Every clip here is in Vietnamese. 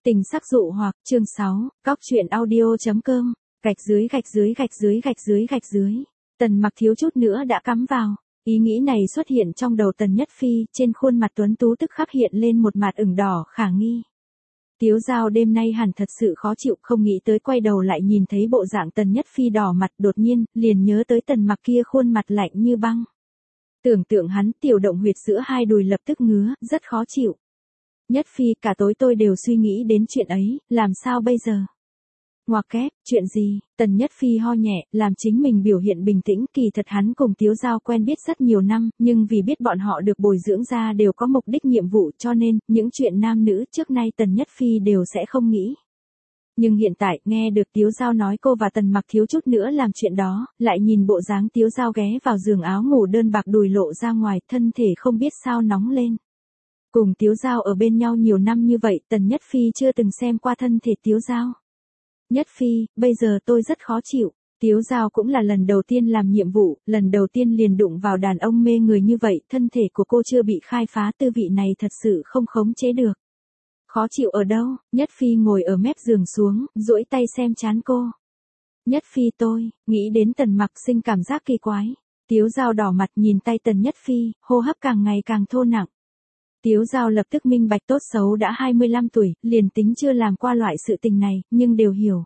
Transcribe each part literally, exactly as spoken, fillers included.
Tình sắc dụ hoặc, chương sáu, Cóc truyện audio.com, gạch dưới gạch dưới gạch dưới gạch dưới gạch dưới. Tần Mặc thiếu chút nữa đã cắm vào. Ý nghĩ này xuất hiện trong đầu Tần Nhất Phi, trên khuôn mặt tuấn tú tức khắc hiện lên một mặt ửng đỏ khả nghi. Tiếu Dao đêm nay hẳn thật sự khó chịu, không nghĩ tới quay đầu lại nhìn thấy bộ dạng Tần Nhất Phi đỏ mặt, đột nhiên, liền nhớ tới Tần Mặc kia khuôn mặt lạnh như băng. Tưởng tượng hắn, tiểu động huyệt giữa hai đùi lập tức ngứa, rất khó chịu. Nhất Phi, cả tối tôi đều suy nghĩ đến chuyện ấy, làm sao bây giờ? Ngoặc kép, chuyện gì? Tần Nhất Phi ho nhẹ, làm chính mình biểu hiện bình tĩnh, kỳ thật hắn cùng Tiếu Dao quen biết rất nhiều năm, nhưng vì biết bọn họ được bồi dưỡng ra đều có mục đích nhiệm vụ, cho nên, những chuyện nam nữ trước nay Tần Nhất Phi đều sẽ không nghĩ. Nhưng hiện tại, nghe được Tiếu Dao nói cô và Tần Mặc thiếu chút nữa làm chuyện đó, lại nhìn bộ dáng Tiếu Dao ghé vào giường áo ngủ đơn bạc đùi lộ ra ngoài, thân thể không biết sao nóng lên. Cùng Tiếu Dao ở bên nhau nhiều năm như vậy, Tần Nhất Phi chưa từng xem qua thân thể Tiếu Dao. Nhất Phi, bây giờ tôi rất khó chịu. Tiếu Dao cũng là lần đầu tiên làm nhiệm vụ, lần đầu tiên liền đụng vào đàn ông mê người như vậy, thân thể của cô chưa bị khai phá, tư vị này thật sự không khống chế được. Khó chịu ở đâu? Nhất Phi ngồi ở mép giường xuống, duỗi tay xem trán cô. Nhất Phi tôi, nghĩ đến Tần Mặc sinh cảm giác kỳ quái. Tiếu Dao đỏ mặt nhìn tay Tần Nhất Phi, hô hấp càng ngày càng thô nặng. Tiếu Dao lập tức minh bạch tốt xấu đã hai mươi lăm tuổi, liền tính chưa làm qua loại sự tình này, nhưng đều hiểu.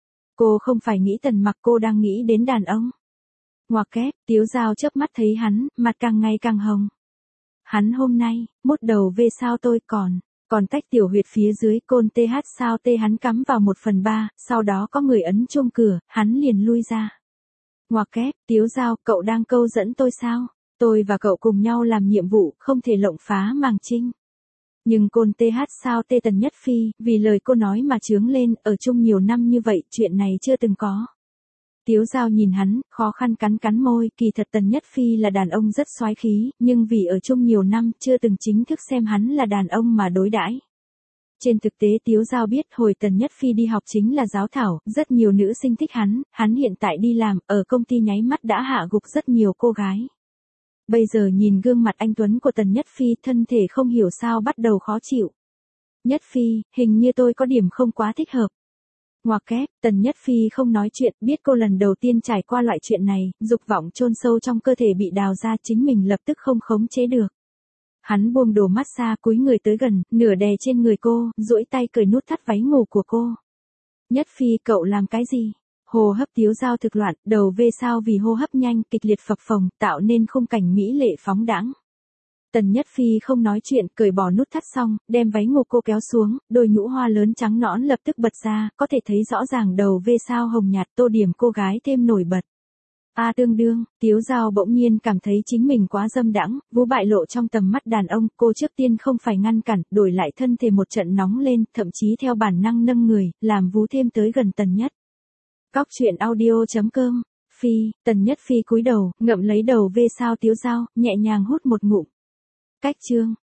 Cô không phải nghĩ Tần Mặc, cô đang nghĩ đến đàn ông. Ngoặc kép, Tiếu Dao chớp mắt thấy hắn, mặt càng ngày càng hồng. Hắn hôm nay, mốt đầu về sao tôi còn, còn tách tiểu huyệt phía dưới côn th sao tê hắn cắm vào một phần ba, sau đó có người ấn chuông cửa, hắn liền lui ra. Ngoặc kép, Tiếu Dao, cậu đang câu dẫn tôi sao? Tôi và cậu cùng nhau làm nhiệm vụ, không thể lộng phá màng trinh. Nhưng côn th sao tê Tần Nhất Phi, vì lời cô nói mà chướng lên, ở chung nhiều năm như vậy, chuyện này chưa từng có. Tiếu Dao nhìn hắn, khó khăn cắn cắn môi, kỳ thật Tần Nhất Phi là đàn ông rất soái khí, nhưng vì ở chung nhiều năm, chưa từng chính thức xem hắn là đàn ông mà đối đãi. Trên thực tế Tiếu Dao biết hồi Tần Nhất Phi đi học chính là giáo thảo, rất nhiều nữ sinh thích hắn, hắn hiện tại đi làm, ở công ty nháy mắt đã hạ gục rất nhiều cô gái. Bây giờ nhìn gương mặt anh tuấn của Tần Nhất Phi, thân thể không hiểu sao bắt đầu khó chịu. Nhất Phi, hình như tôi có điểm không quá thích hợp. Ngoặc kép, Tần Nhất Phi không nói chuyện, biết cô lần đầu tiên trải qua loại chuyện này, dục vọng chôn sâu trong cơ thể bị đào ra, chính mình lập tức không khống chế được. Hắn buông đồ massage, cúi người tới gần, nửa đè trên người cô, duỗi tay cởi nút thắt váy ngủ của cô. Nhất Phi, cậu làm cái gì? Hô hấp Tiếu Dao thực loạn, đầu về sao vì hô hấp nhanh, kịch liệt phập phồng, tạo nên khung cảnh mỹ lệ phóng đãng. Tần Nhất Phi không nói chuyện, cởi bỏ nút thắt xong, đem váy ngủ cô kéo xuống, đôi nhũ hoa lớn trắng nõn lập tức bật ra, có thể thấy rõ ràng đầu về sao hồng nhạt, tô điểm cô gái thêm nổi bật. A à, tương đương, Tiếu Dao bỗng nhiên cảm thấy chính mình quá dâm đãng, vú bại lộ trong tầm mắt đàn ông, cô trước tiên không phải ngăn cản, đổi lại thân thể một trận nóng lên, thậm chí theo bản năng nâng người, làm vú thêm tới gần Tần Nhất. Cóc truyện audio.com, Phi, Tần Nhất Phi cúi đầu, ngậm lấy đầu về sao Tiếu Dao, nhẹ nhàng hút một ngụm. Cách chương.